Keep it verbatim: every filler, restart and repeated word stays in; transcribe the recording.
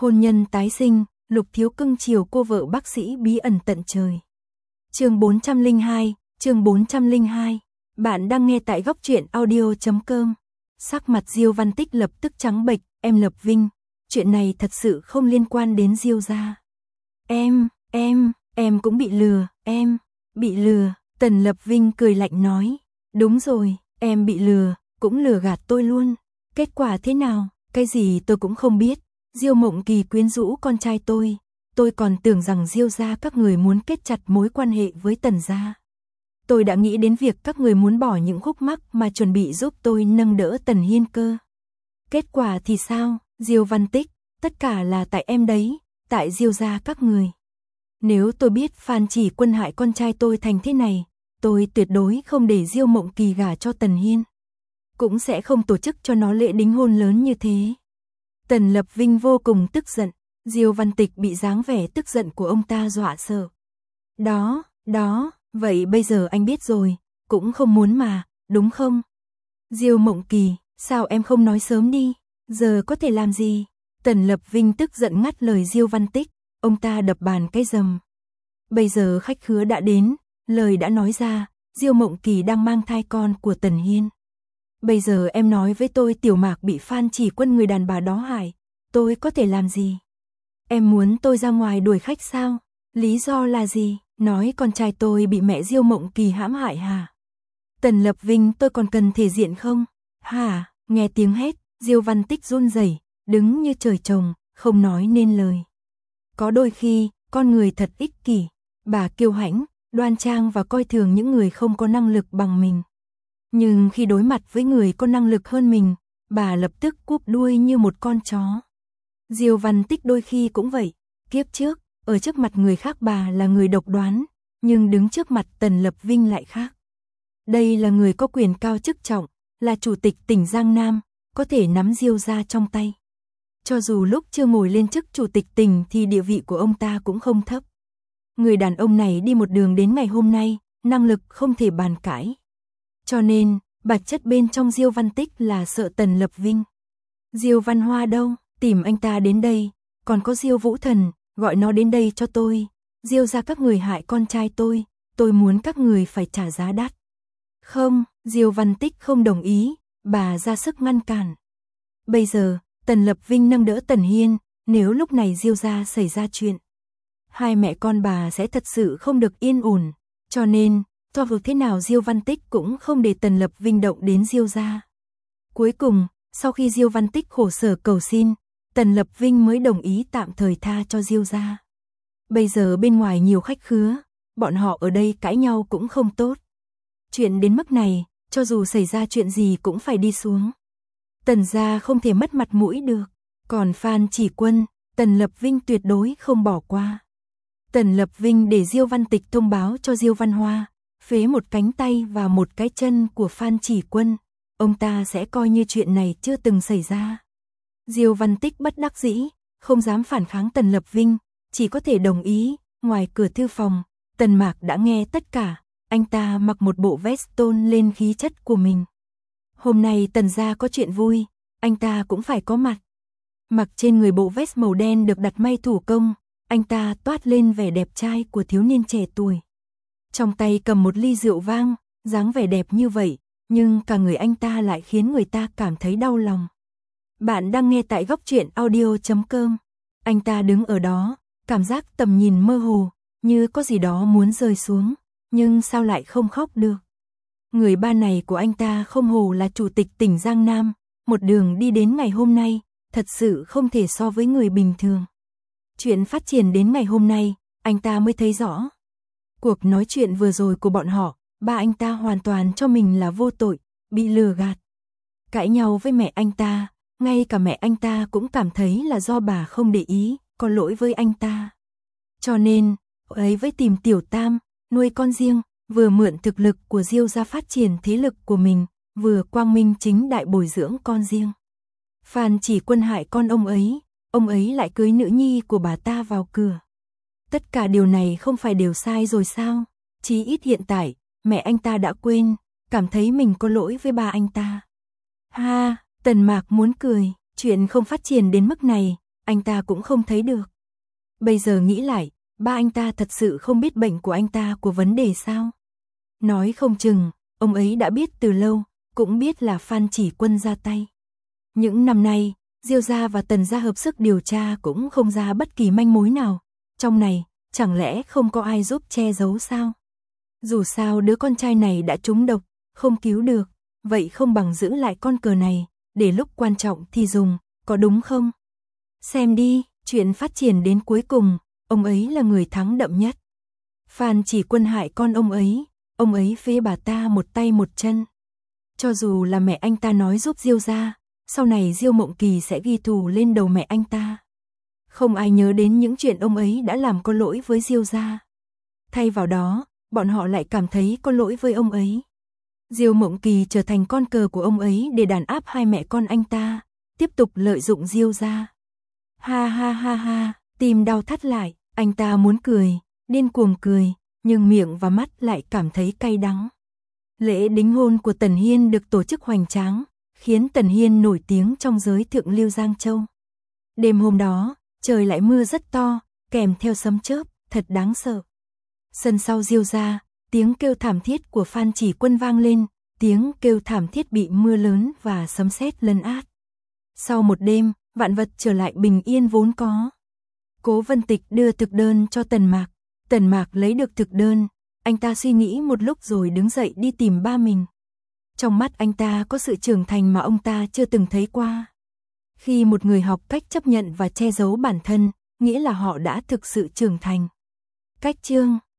Hôn nhân tái sinh, Lục Thiếu cưng chiều cô vợ bác sĩ bí ẩn tận trời. Chương bốn trăm lẻ hai, chương bốn trăm lẻ hai. Bạn đang nghe tại góc truyện audio chấm com. Sắc mặt Diêu Văn Tích lập tức trắng bệch, em Lập Vinh, chuyện này thật sự không liên quan đến Diêu gia. Em, em, em cũng bị lừa, em, bị lừa, Tần Lập Vinh cười lạnh nói. Đúng rồi, em bị lừa, cũng lừa gạt tôi luôn. Kết quả thế nào, cái gì tôi cũng không biết. Diêu Mộng Kỳ quyến rũ con trai tôi, tôi còn tưởng rằng Diêu gia các người muốn kết chặt mối quan hệ với Tần gia. Tôi đã nghĩ đến việc các người muốn bỏ những khúc mắc mà chuẩn bị giúp tôi nâng đỡ Tần Hiên cơ. Kết quả thì sao, Diêu Văn Tích, tất cả là tại em đấy, tại Diêu gia các người. Nếu tôi biết Phan Chỉ Quân hại con trai tôi thành thế này, tôi tuyệt đối không để Diêu Mộng Kỳ gả cho Tần Hiên. Cũng sẽ không tổ chức cho nó lễ đính hôn lớn như thế. Tần Lập Vinh vô cùng tức giận, Diêu Văn Tịch bị dáng vẻ tức giận của ông ta dọa sợ. Đó, đó, vậy bây giờ anh biết rồi, cũng không muốn mà, đúng không? Diêu Mộng Kỳ, sao em không nói sớm đi, giờ có thể làm gì? Tần Lập Vinh tức giận ngắt lời Diêu Văn Tích, ông ta đập bàn cái rầm. Bây giờ khách khứa đã đến, lời đã nói ra, Diêu Mộng Kỳ đang mang thai con của Tần Hiên. Bây giờ em nói với tôi Tiểu Mạc bị Phan Chỉ Quân người đàn bà đó hại, tôi có thể làm gì? Em muốn tôi ra ngoài đuổi khách sao? Lý do là gì? Nói con trai tôi bị mẹ Diêu Mộng Kỳ hãm hại hả? Tần Lập Vinh, tôi còn cần thể diện không? Hả? Nghe tiếng hét, Diêu Văn Tích run rẩy, đứng như trời trồng, không nói nên lời. Có đôi khi, con người thật ích kỷ, bà kiêu hãnh, đoan trang và coi thường những người không có năng lực bằng mình. Nhưng khi đối mặt với người có năng lực hơn mình, bà lập tức cúp đuôi như một con chó. Diêu Văn Tích đôi khi cũng vậy, kiếp trước, ở trước mặt người khác bà là người độc đoán, nhưng đứng trước mặt Tần Lập Vinh lại khác. Đây là người có quyền cao chức trọng, là chủ tịch tỉnh Giang Nam, có thể nắm Diêu gia trong tay. Cho dù lúc chưa ngồi lên chức chủ tịch tỉnh thì địa vị của ông ta cũng không thấp. Người đàn ông này đi một đường đến ngày hôm nay, năng lực không thể bàn cãi. Cho nên, bản chất bên trong Diêu Văn Tích là sợ Tần Lập Vinh. Diêu Văn Hoa đâu, tìm anh ta đến đây, còn có Diêu Vũ Thần, gọi nó đến đây cho tôi. Diêu gia các người hại con trai tôi, tôi muốn các người phải trả giá đắt. Không, Diêu Văn Tích không đồng ý, bà ra sức ngăn cản. Bây giờ, Tần Lập Vinh nâng đỡ Tần Hiên, nếu lúc này Diêu gia xảy ra chuyện, hai mẹ con bà sẽ thật sự không được yên ổn, cho nên cho dù thế nào Diêu Văn Tích cũng không để Tần Lập Vinh động đến Diêu gia. Cuối cùng, sau khi Diêu Văn Tích khổ sở cầu xin, Tần Lập Vinh mới đồng ý tạm thời tha cho Diêu gia. Bây giờ bên ngoài nhiều khách khứa, bọn họ ở đây cãi nhau cũng không tốt. Chuyện đến mức này, cho dù xảy ra chuyện gì cũng phải đi xuống. Tần gia không thể mất mặt mũi được, còn Phan Chỉ Quân, Tần Lập Vinh tuyệt đối không bỏ qua. Tần Lập Vinh để Diêu Văn Tịch thông báo cho Diêu Văn Hoa, phế một cánh tay và một cái chân của Phan Chỉ Quân, ông ta sẽ coi như chuyện này chưa từng xảy ra. Diêu Văn Tích bất đắc dĩ, không dám phản kháng Tần Lập Vinh, chỉ có thể đồng ý. Ngoài cửa thư phòng, Tần Mạc đã nghe tất cả, anh ta mặc một bộ vest tôn lên khí chất của mình. Hôm nay Tần gia có chuyện vui, anh ta cũng phải có mặt. Mặc trên người bộ vest màu đen được đặt may thủ công, anh ta toát lên vẻ đẹp trai của thiếu niên trẻ tuổi. Trong tay cầm một ly rượu vang, dáng vẻ đẹp như vậy, nhưng cả người anh ta lại khiến người ta cảm thấy đau lòng. Bạn đang nghe tại góc truyện audio chấm com. Anh ta đứng ở đó, cảm giác tầm nhìn mơ hồ, như có gì đó muốn rơi xuống, nhưng sao lại không khóc được. Người ba này của anh ta không hồ là chủ tịch tỉnh Giang Nam, một đường đi đến ngày hôm nay, thật sự không thể so với người bình thường. Chuyện phát triển đến ngày hôm nay, anh ta mới thấy rõ. Cuộc nói chuyện vừa rồi của bọn họ, ba anh ta hoàn toàn cho mình là vô tội, bị lừa gạt. Cãi nhau với mẹ anh ta, ngay cả mẹ anh ta cũng cảm thấy là do bà không để ý, có lỗi với anh ta. Cho nên, ấy với tìm Tiểu Tam, nuôi con riêng, vừa mượn thực lực của Diêu gia phát triển thế lực của mình, vừa quang minh chính đại bồi dưỡng con riêng. Phan Chỉ Quân hại con ông ấy, ông ấy lại cưới nữ nhi của bà ta vào cửa. Tất cả điều này không phải đều sai rồi sao? Chí ít hiện tại, mẹ anh ta đã quên, cảm thấy mình có lỗi với ba anh ta. Ha, Tần Mạc muốn cười, chuyện không phát triển đến mức này, anh ta cũng không thấy được. Bây giờ nghĩ lại, ba anh ta thật sự không biết bệnh của anh ta của vấn đề sao? Nói không chừng, ông ấy đã biết từ lâu, cũng biết là Phan Chỉ Quân ra tay. Những năm nay, Diêu gia và Tần gia hợp sức điều tra cũng không ra bất kỳ manh mối nào. Trong này, chẳng lẽ không có ai giúp che giấu sao? Dù sao đứa con trai này đã trúng độc, không cứu được, vậy không bằng giữ lại con cờ này, để lúc quan trọng thì dùng, có đúng không? Xem đi, chuyện phát triển đến cuối cùng, ông ấy là người thắng đậm nhất. Phan Chỉ Quân hại con ông ấy, ông ấy phế bà ta một tay một chân. Cho dù là mẹ anh ta nói giúp Diêu gia, sau này Diêu Mộng Kỳ sẽ ghi thù lên đầu mẹ anh ta. Không ai nhớ đến những chuyện ông ấy đã làm có lỗi với Diêu gia. Thay vào đó, bọn họ lại cảm thấy có lỗi với ông ấy. Diêu Mộng Kỳ trở thành con cờ của ông ấy để đàn áp hai mẹ con anh ta, tiếp tục lợi dụng Diêu gia. Ha ha ha ha, tim đau thắt lại, anh ta muốn cười, điên cuồng cười, nhưng miệng và mắt lại cảm thấy cay đắng. Lễ đính hôn của Tần Hiên được tổ chức hoành tráng, khiến Tần Hiên nổi tiếng trong giới thượng lưu Giang Châu. Đêm hôm đó, trời lại mưa rất to, kèm theo sấm chớp, thật đáng sợ. Sân sau Diêu gia, tiếng kêu thảm thiết của Phan Chỉ Quân vang lên, tiếng kêu thảm thiết bị mưa lớn và sấm sét lấn át. Sau một đêm, vạn vật trở lại bình yên vốn có. Cố Vân Tịch đưa thực đơn cho Tần Mạc, Tần Mạc lấy được thực đơn, anh ta suy nghĩ một lúc rồi đứng dậy đi tìm ba mình. Trong mắt anh ta có sự trưởng thành mà ông ta chưa từng thấy qua. Khi một người học cách chấp nhận và che giấu bản thân, nghĩa là họ đã thực sự trưởng thành. Cách chương